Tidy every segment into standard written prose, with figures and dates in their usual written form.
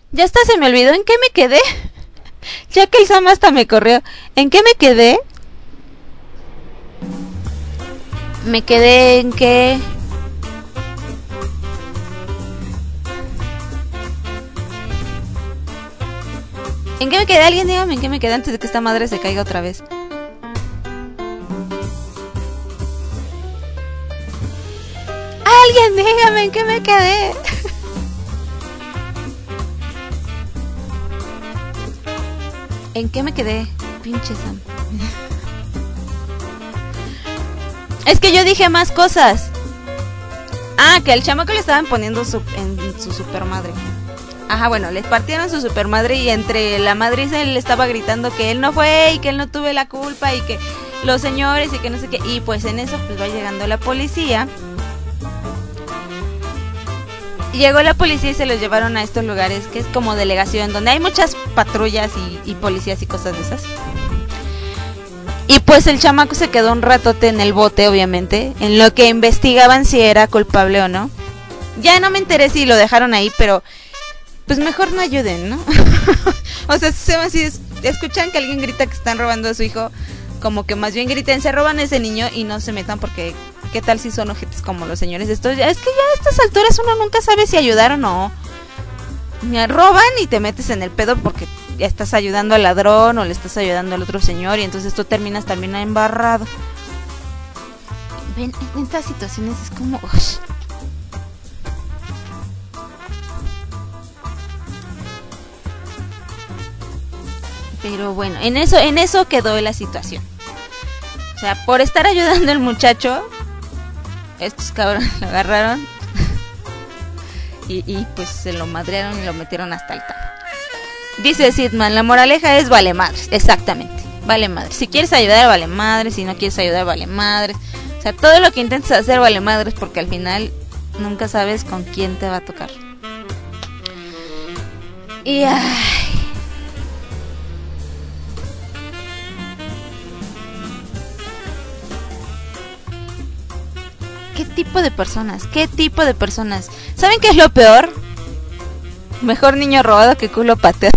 Ya hasta se me olvidó en qué me quedé. Ya que el Sam hasta me corrió. ¿En qué me quedé? Me quedé en que... ¿En qué me quedé? Alguien dígame en qué me quedé antes de que esta madre se caiga otra vez. Alguien dígame en qué me quedé. ¿En qué me quedé? Pinche Sam. Es que yo dije más cosas. Ah, que al chamaco le estaban poniendo en su supermadre. Ajá, bueno, les partieron su supermadre y entre la madriza él le estaba gritando que él no fue y que él no tuve la culpa y que los señores y que no sé qué. Y pues en eso pues va llegando la policía. Llegó la policía y se los llevaron a estos lugares que es como delegación, donde hay muchas patrullas y policías y cosas de esas. Y pues el chamaco se quedó un ratote en el bote, obviamente, en lo que investigaban si era culpable o no. Ya no me enteré si lo dejaron ahí, pero pues mejor no ayuden, ¿no? O sea, si escuchan que alguien grita que están robando a su hijo, como que más bien griten, se roban a ese niño y no se metan porque... ¿Qué tal si son ojetes como los señores estos? Es que ya a estas alturas uno nunca sabe si ayudar o no. Me roban y te metes en el pedo porque ya estás ayudando al ladrón o le estás ayudando al otro señor y entonces tú terminas también embarrado. Ven, en estas situaciones es como... Ush. Pero bueno, en eso quedó la situación. O sea, por estar ayudando al muchacho... Estos cabrones lo agarraron y pues se lo madrearon y lo metieron hasta el tapo. Dice Sidman, la moraleja es vale madres. Exactamente, vale madres. Si quieres ayudar, vale madres. Si no quieres ayudar, vale madres. O sea, todo lo que intentes hacer vale madres porque al final nunca sabes con quién te va a tocar. Y ay... ¿Qué tipo de personas? ¿Qué tipo de personas? ¿Saben qué es lo peor? Mejor niño robado que culo pateado.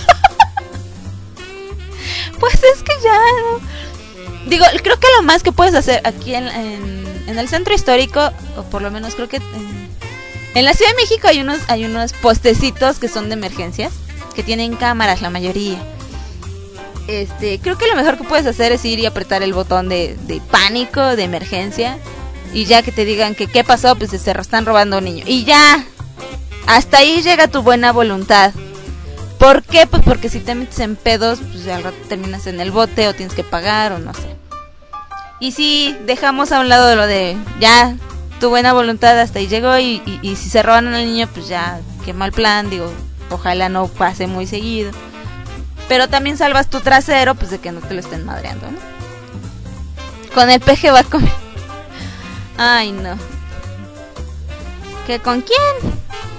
Pues es que ya... Digo, creo que lo más que puedes hacer aquí en el centro histórico, o por lo menos creo que en la Ciudad de México hay unos postecitos que son de emergencias, que tienen cámaras la mayoría. Creo que lo mejor que puedes hacer es ir y apretar el botón de pánico, de emergencia. Y ya que te digan que qué pasó, pues se están robando a un niño. Y ya, hasta ahí llega tu buena voluntad. ¿Por qué? Pues porque si te metes en pedos, pues al rato terminas en el bote o tienes que pagar o no sé. Y si dejamos a un lado lo de ya, tu buena voluntad hasta ahí llegó y si se roban al niño, pues ya, qué mal plan, digo, ojalá no pase muy seguido. Pero también salvas tu trasero, pues de que no te lo estén madreando, ¿no? Con el peje va a comer. Ay, no. ¿Qué con quién?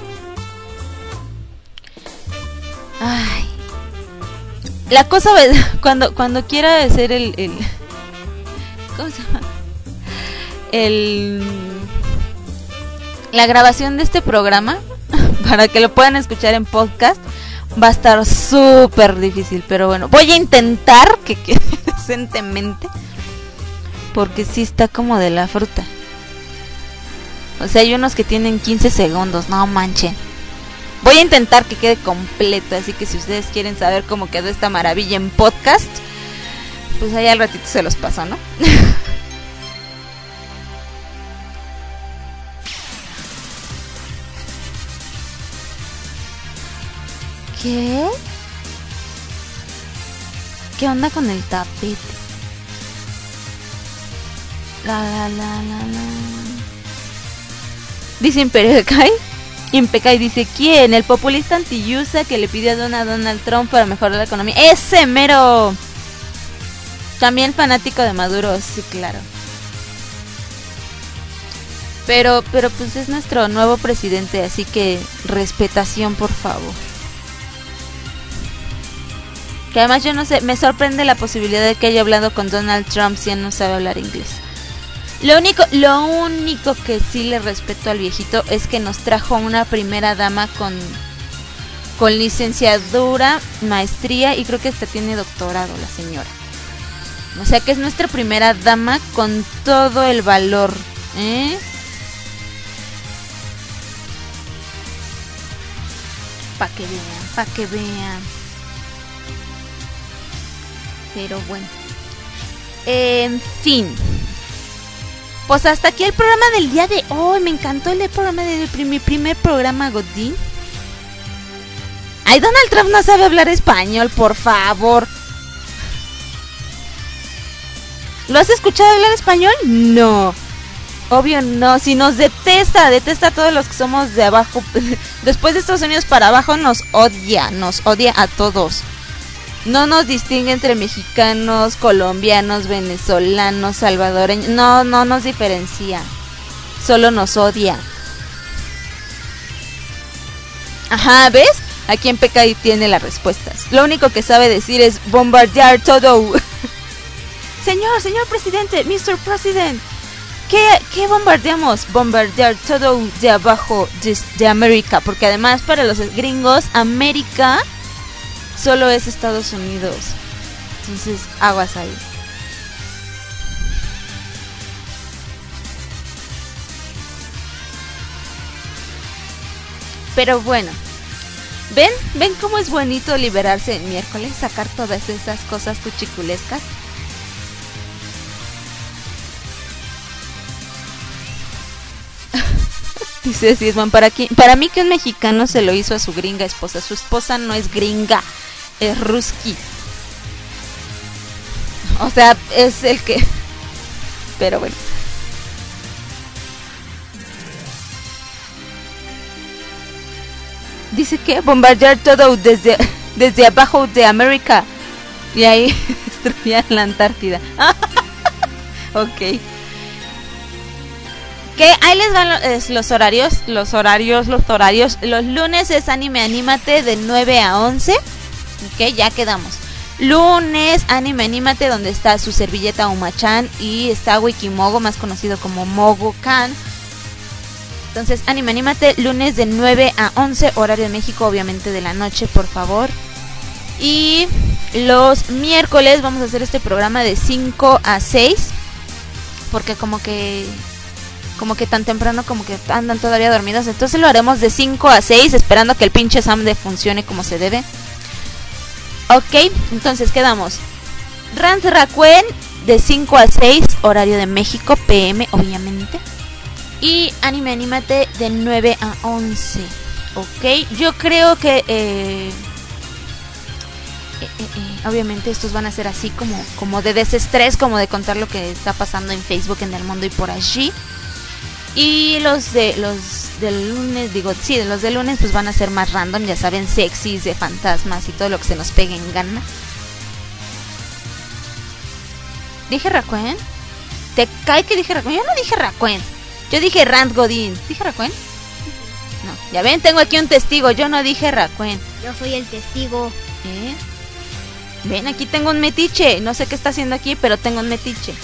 Ay. La cosa cuando quiera hacer el ¿cómo se llama? La grabación de este programa para que lo puedan escuchar en podcast va a estar súper difícil, pero bueno, voy a intentar que quede decentemente porque sí está como de la fruta. O sea, hay unos que tienen 15 segundos, no manchen. Voy a intentar que quede completo, así que si ustedes quieren saber cómo quedó esta maravilla en podcast, pues ahí al ratito se los paso, ¿no? ¿Qué? ¿Qué onda con el tapete? La. Dice Impecay dice, ¿quién? El populista anti-USA que le pidió a Donald Trump para mejorar la economía. ¡Ese mero! También fanático de Maduro, sí, claro. Pero pues es nuestro nuevo presidente, así que respetación, por favor. Que además yo no sé, me sorprende la posibilidad de que haya hablado con Donald Trump si él no sabe hablar inglés. Lo único que sí le respeto al viejito es que nos trajo una primera dama con con licenciatura, maestría y creo que hasta tiene doctorado la señora. O sea que es nuestra primera dama con todo el valor, ¿eh? Pa' que vean. Pero bueno. En fin. Pues hasta aquí el programa del día de hoy. Me encantó el programa de mi primer programa Godín. Ay, Donald Trump no sabe hablar español, por favor. ¿Lo has escuchado hablar español? No. Obvio no. Si nos detesta a todos los que somos de abajo. Después de Estados Unidos para abajo nos odia a todos. No nos distingue entre mexicanos, colombianos, venezolanos, salvadoreños. No nos diferencia. Solo nos odia. Ajá, ¿ves? Aquí en PKI tiene las respuestas. Lo único que sabe decir es bombardear todo. Señor presidente, Mr. President. ¿Qué bombardeamos? Bombardear todo de abajo de América. Porque además para los gringos, América solo es Estados Unidos. Entonces, aguas ahí. Pero bueno. ¿Ven cómo es bonito liberarse el miércoles? Sacar todas esas cosas cuchiculescas. Dice Sisman, para mí que un mexicano se lo hizo a su gringa esposa. Su esposa no es gringa, es ruski. O sea, es el que... Pero bueno. Dice que bombardear todo desde abajo de América. Y ahí destruían la Antártida. Ok. Que ahí les van los horarios. Los lunes es Anime Anímate de 9 a 11. Ok, ya quedamos. Lunes Anime Anímate, donde está su servilleta Uma-chan y está Wikimogo, más conocido como Mogo-kan. Entonces, Anime Anímate, lunes de 9 a 11, horario de México, obviamente de la noche, por favor. Y los miércoles vamos a hacer este programa de 5 a 6, porque como que tan temprano como que andan todavía dormidos. Entonces lo haremos de 5 a 6, esperando que el pinche Samde funcione como se debe. Ok, entonces quedamos. Rans Rakuen de 5 a 6, horario de México, PM, obviamente. Y Anime Anímate de 9 a 11. Ok, yo creo que obviamente estos van a ser así como de desestrés, como de contar lo que está pasando en Facebook, en el mundo y por allí. Y los del lunes, los del lunes pues van a ser más random, ya saben, sexys, de fantasmas y todo lo que se nos pegue en gana. ¿Dije Rakuen? ¿Te cae que dije Rakuen? Yo no dije Rakuen. Yo dije Rand Godín. ¿Dije Rakuen? No. Ya ven, tengo aquí un testigo. Yo no dije Rakuen. Yo soy el testigo. Ven, aquí tengo un metiche. No sé qué está haciendo aquí, pero tengo un metiche.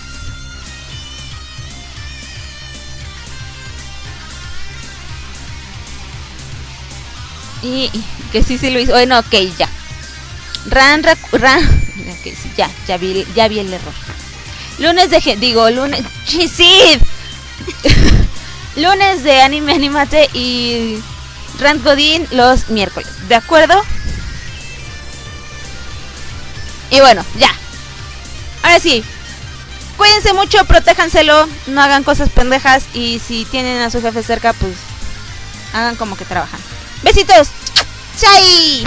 Y que sí lo hizo. Bueno, ok, ya. Ok, sí, ya vi el error. Lunes lunes. ¡Chisid! Lunes de Anime Anímate y Rand Godín los miércoles. ¿De acuerdo? Y bueno, ya. Ahora sí. Cuídense mucho, protéjanselo, no hagan cosas pendejas y si tienen a su jefe cerca, pues hagan como que trabajan. Besitos. ¡Chai!